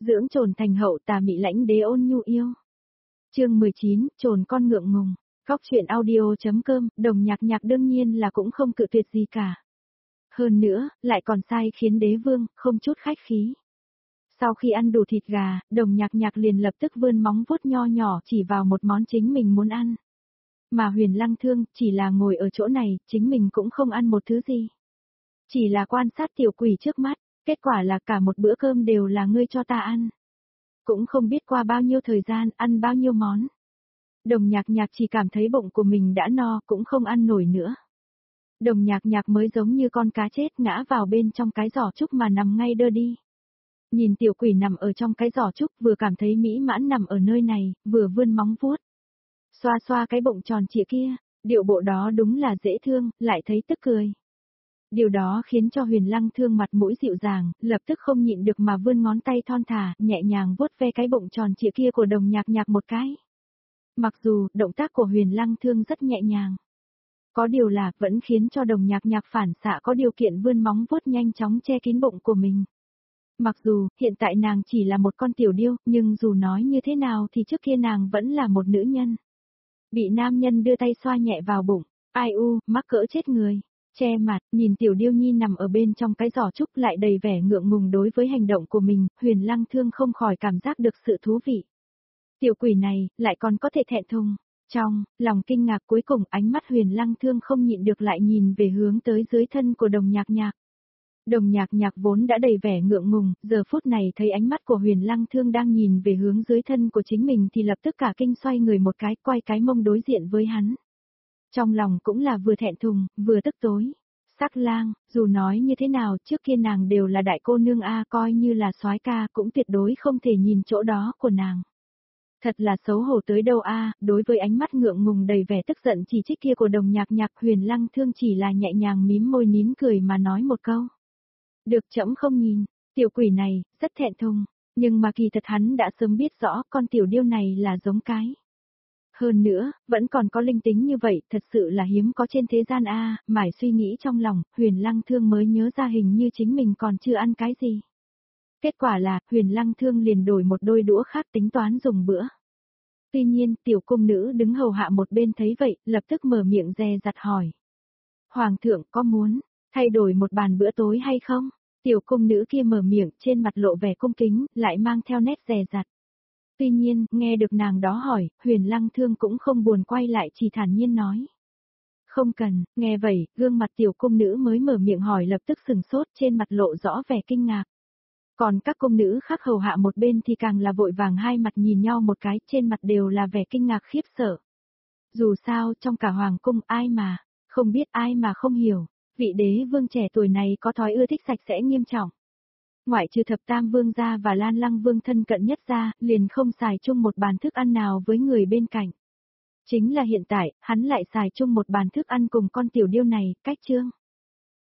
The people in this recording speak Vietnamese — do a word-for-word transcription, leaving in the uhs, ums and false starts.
Dưỡng trồn thành hậu, tà mị lãnh đế ôn nhu yêu. Chương mười chín, trồn con ngượng ngùng. Góc truyện audio.com, Đồng Nhạc Nhạc đương nhiên là cũng không cự tuyệt gì cả. Hơn nữa, lại còn sai khiến đế vương, không chút khách khí. Sau khi ăn đủ thịt gà, Đồng Nhạc Nhạc liền lập tức vươn móng vuốt nho nhỏ chỉ vào một món chính mình muốn ăn. Mà Huyền Lăng Thương chỉ là ngồi ở chỗ này, chính mình cũng không ăn một thứ gì. Chỉ là quan sát tiểu quỷ trước mắt, kết quả là cả một bữa cơm đều là ngươi cho ta ăn. Cũng không biết qua bao nhiêu thời gian, ăn bao nhiêu món. Đồng Nhạc Nhạc chỉ cảm thấy bụng của mình đã no, cũng không ăn nổi nữa. Đồng Nhạc Nhạc mới giống như con cá chết ngã vào bên trong cái giỏ trúc mà nằm ngay đơ đi. Nhìn tiểu quỷ nằm ở trong cái giỏ trúc, vừa cảm thấy mỹ mãn nằm ở nơi này, vừa vươn móng vuốt. Xoa xoa cái bụng tròn trịa kia, điệu bộ đó đúng là dễ thương, lại thấy tức cười. Điều đó khiến cho Huyền Lăng Thương mặt mũi dịu dàng, lập tức không nhịn được mà vươn ngón tay thon thả, nhẹ nhàng vuốt ve cái bụng tròn trịa kia của Đồng Nhạc Nhạc một cái. Mặc dù, động tác của Huyền Lăng Thương rất nhẹ nhàng. Có điều là, vẫn khiến cho Đồng Nhạc Nhạc phản xạ có điều kiện vươn móng vuốt nhanh chóng che kín bụng của mình. Mặc dù, hiện tại nàng chỉ là một con tiểu điêu, nhưng dù nói như thế nào thì trước kia nàng vẫn là một nữ nhân. Bị nam nhân đưa tay xoa nhẹ vào bụng, ai u, mắc cỡ chết người. Che mặt, nhìn tiểu điêu nhi nằm ở bên trong cái giỏ trúc lại đầy vẻ ngượng ngùng đối với hành động của mình, Huyền Lăng Thương không khỏi cảm giác được sự thú vị. Tiểu quỷ này, lại còn có thể thẹn thùng. Trong, lòng kinh ngạc cuối cùng ánh mắt Huyền Lăng Thương không nhịn được lại nhìn về hướng tới dưới thân của Đồng Nhạc Nhạc. Đồng Nhạc Nhạc vốn đã đầy vẻ ngượng ngùng, giờ phút này thấy ánh mắt của Huyền Lăng Thương đang nhìn về hướng dưới thân của chính mình thì lập tức cả kinh xoay người một cái, quay cái mông đối diện với hắn. Trong lòng cũng là vừa thẹn thùng, vừa tức tối. Sắc lang, dù nói như thế nào trước kia nàng đều là đại cô nương a, coi như là soái ca cũng tuyệt đối không thể nhìn chỗ đó của nàng. Thật là xấu hổ tới đâu a, đối với ánh mắt ngượng ngùng đầy vẻ tức giận chỉ trích kia của Đồng Nhạc Nhạc, Huyền Lăng Thương chỉ là nhẹ nhàng mím môi nín cười mà nói một câu. Được, trẫm không nhìn, tiểu quỷ này, rất thẹn thùng, nhưng mà kỳ thật hắn đã sớm biết rõ con tiểu điêu này là giống cái. Hơn nữa, vẫn còn có linh tính như vậy, thật sự là hiếm có trên thế gian a, mải suy nghĩ trong lòng, Huyền Lăng Thương mới nhớ ra hình như chính mình còn chưa ăn cái gì. Kết quả là, Huyền Lăng Thương liền đổi một đôi đũa khác tính toán dùng bữa. Tuy nhiên, tiểu cung nữ đứng hầu hạ một bên thấy vậy, lập tức mở miệng dè dặt hỏi. Hoàng thượng có muốn thay đổi một bàn bữa tối hay không? Tiểu cung nữ kia mở miệng, trên mặt lộ vẻ cung kính, lại mang theo nét dè dặt. Tuy nhiên, nghe được nàng đó hỏi, Huyền Lăng Thương cũng không buồn quay lại, chỉ thản nhiên nói. Không cần, nghe vậy, gương mặt tiểu cung nữ mới mở miệng hỏi lập tức sừng sốt, trên mặt lộ rõ vẻ kinh ngạc. Còn các cung nữ khác hầu hạ một bên thì càng là vội vàng hai mặt nhìn nhau một cái, trên mặt đều là vẻ kinh ngạc khiếp sợ. Dù sao, trong cả hoàng cung ai mà, không biết ai mà không hiểu, vị đế vương trẻ tuổi này có thói ưa thích sạch sẽ nghiêm trọng. Ngoại trừ thập tam vương gia và Lan Lăng vương thân cận nhất ra, liền không xài chung một bàn thức ăn nào với người bên cạnh. Chính là hiện tại, hắn lại xài chung một bàn thức ăn cùng con tiểu điêu này, cách trương.